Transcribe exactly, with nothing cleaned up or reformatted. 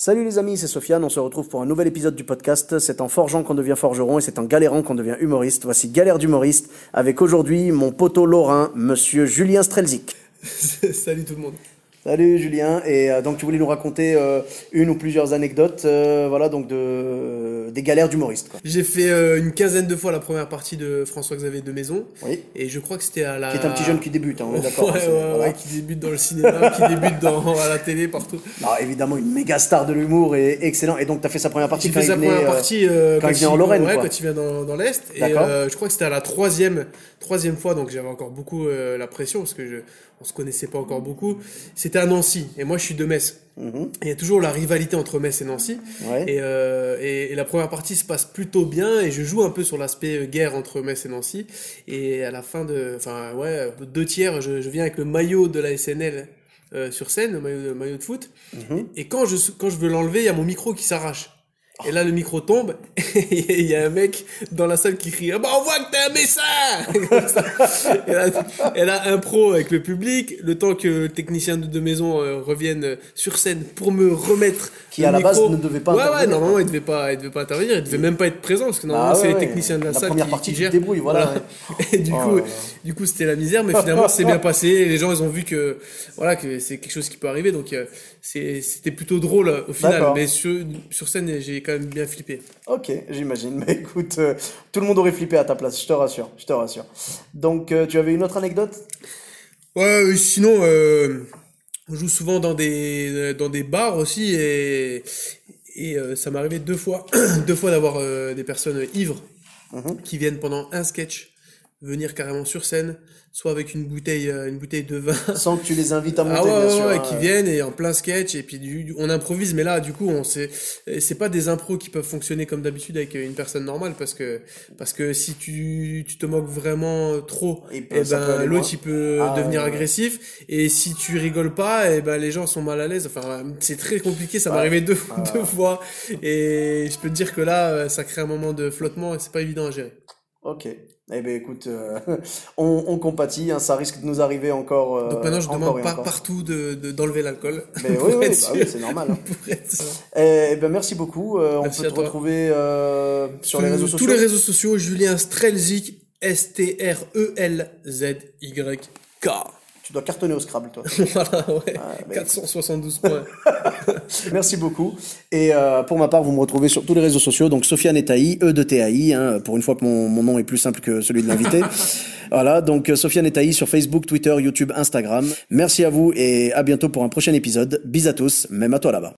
Salut les amis, c'est Sofiane, on se retrouve pour un nouvel épisode du podcast. C'est en forgeant qu'on devient forgeron et c'est en galérant qu'on devient humoriste. Voici Galère d'humoriste avec aujourd'hui mon poteau lorrain, monsieur Julien Strelzik. Salut tout le monde. Salut Julien, et euh, donc tu voulais nous raconter euh, une ou plusieurs anecdotes, euh, voilà, donc de, euh, des galères d'humoriste, quoi. J'ai fait euh, une quinzaine de fois la première partie de François-Xavier de Maison. Oui. Et je crois que c'était à la... Qui est un petit jeune qui débute, hein, on est d'accord. Ouais, hein, c'est- ouais, voilà. ouais, qui débute dans le cinéma, qui débute dans, à la télé, partout. Non, évidemment, une méga star de l'humour et excellent. Et donc tu as fait sa première partie J'ai quand fait il sa venait, première euh, partie euh, quand il vient en Lorraine, ouais, quoi. quand il vient dans, dans l'Est. Et D'accord. euh, je crois que c'était à la troisième, troisième fois, donc j'avais encore beaucoup euh, la pression, parce que je, on se connaissait pas encore beaucoup. C'était à Nancy, et moi je suis de Metz. Mhm. Et il y a toujours la rivalité entre Metz et Nancy. Ouais. Et, euh, et, et la première partie se passe plutôt bien, et je joue un peu sur l'aspect euh, guerre entre Metz et Nancy. Et à la fin de, enfin ouais, deux tiers, je, je viens avec le maillot de la S N L euh, sur scène, le maillot de, maillot de foot. Mhm. Et quand je, quand je veux l'enlever, il y a mon micro qui s'arrache. Et là, le micro tombe, et il y a un mec dans la salle qui crie « Ah bah on voit que t'es un messin !» Comme ça. Et là, et là, impro avec le public, le temps que le technicien de, de maison euh, revienne sur scène pour me remettre Qui, le à la base, micro. ne devait pas ouais, intervenir, Ouais, normalement, quoi. il devait pas, il devait pas intervenir, il devait même pas être présent, parce que normalement, Ah ouais, c'est les ouais. techniciens de la, La salle première qui, partie, qui tu te gèrent. débrouilles, voilà, Et du Oh coup, là là. du coup, c'était la misère, mais finalement, c'est bien passé, et les gens, ils ont vu que, voilà, que c'est quelque chose qui peut arriver, donc, euh, c'est, c'était plutôt drôle, euh, au final, D'accord. mais sur, sur scène, j'ai quand même bien flippé. Ok, j'imagine. Mais écoute, euh, tout le monde aurait flippé à ta place, je te rassure, je te rassure. Donc, euh, tu avais une autre anecdote? Ouais, euh, sinon, euh, on joue souvent dans des, dans des bars aussi, et, et euh, ça m'est arrivé deux fois, deux fois d'avoir euh, des personnes ivres Mhm. qui viennent pendant un sketch venir carrément sur scène, soit avec une bouteille, euh, une bouteille de vin. Sans que tu les invites à monter, Ah ouais, bien ouais, sûr. ouais, hein. qui viennent et en plein sketch, et puis du, du- on improvise, mais là, du coup, on sait, c'est pas des impros qui peuvent fonctionner comme d'habitude avec une personne normale, parce que, parce que si tu, tu te moques vraiment trop, Il peut- et ça peut ben, aller l'autre, loin. il peut Ah, devenir ouais, ouais. agressif, et si tu rigoles pas, et ben, les gens sont mal à l'aise, enfin, c'est très compliqué, ça m'est Ouais. arrivé deux, Ah. deux fois, et je peux te dire que là, euh, ça crée un moment de flottement, et c'est pas évident à gérer. Ok. Eh bien, écoute, euh, on, on compatit, hein, ça risque de nous arriver encore, euh, Donc maintenant, je encore demande et pas encore. partout de, de- d'enlever l'alcool. Mais oui, Pour oui, être bah sûr. oui, c'est normal. hein. Pour être sûr. Eh ben, merci beaucoup. Euh, on Merci peut à te toi. retrouver euh, sur les réseaux Tous sociaux. les réseaux sociaux, Julien Strelzik, S T R E L Z Y K. Tu dois cartonner au Scrabble, toi. Voilà, ouais. bah, quatre cent soixante-douze points. Merci beaucoup. Et euh, pour ma part, vous me retrouvez sur tous les réseaux sociaux, donc Sofiane et Taï, E de T A I, hein, pour une fois que mon, mon nom est plus simple que celui de l'invité. Voilà, donc euh, Sofiane et Taï sur Facebook, Twitter, YouTube, Instagram. Merci à vous et à bientôt pour un prochain épisode. Bis à tous, même à toi là-bas.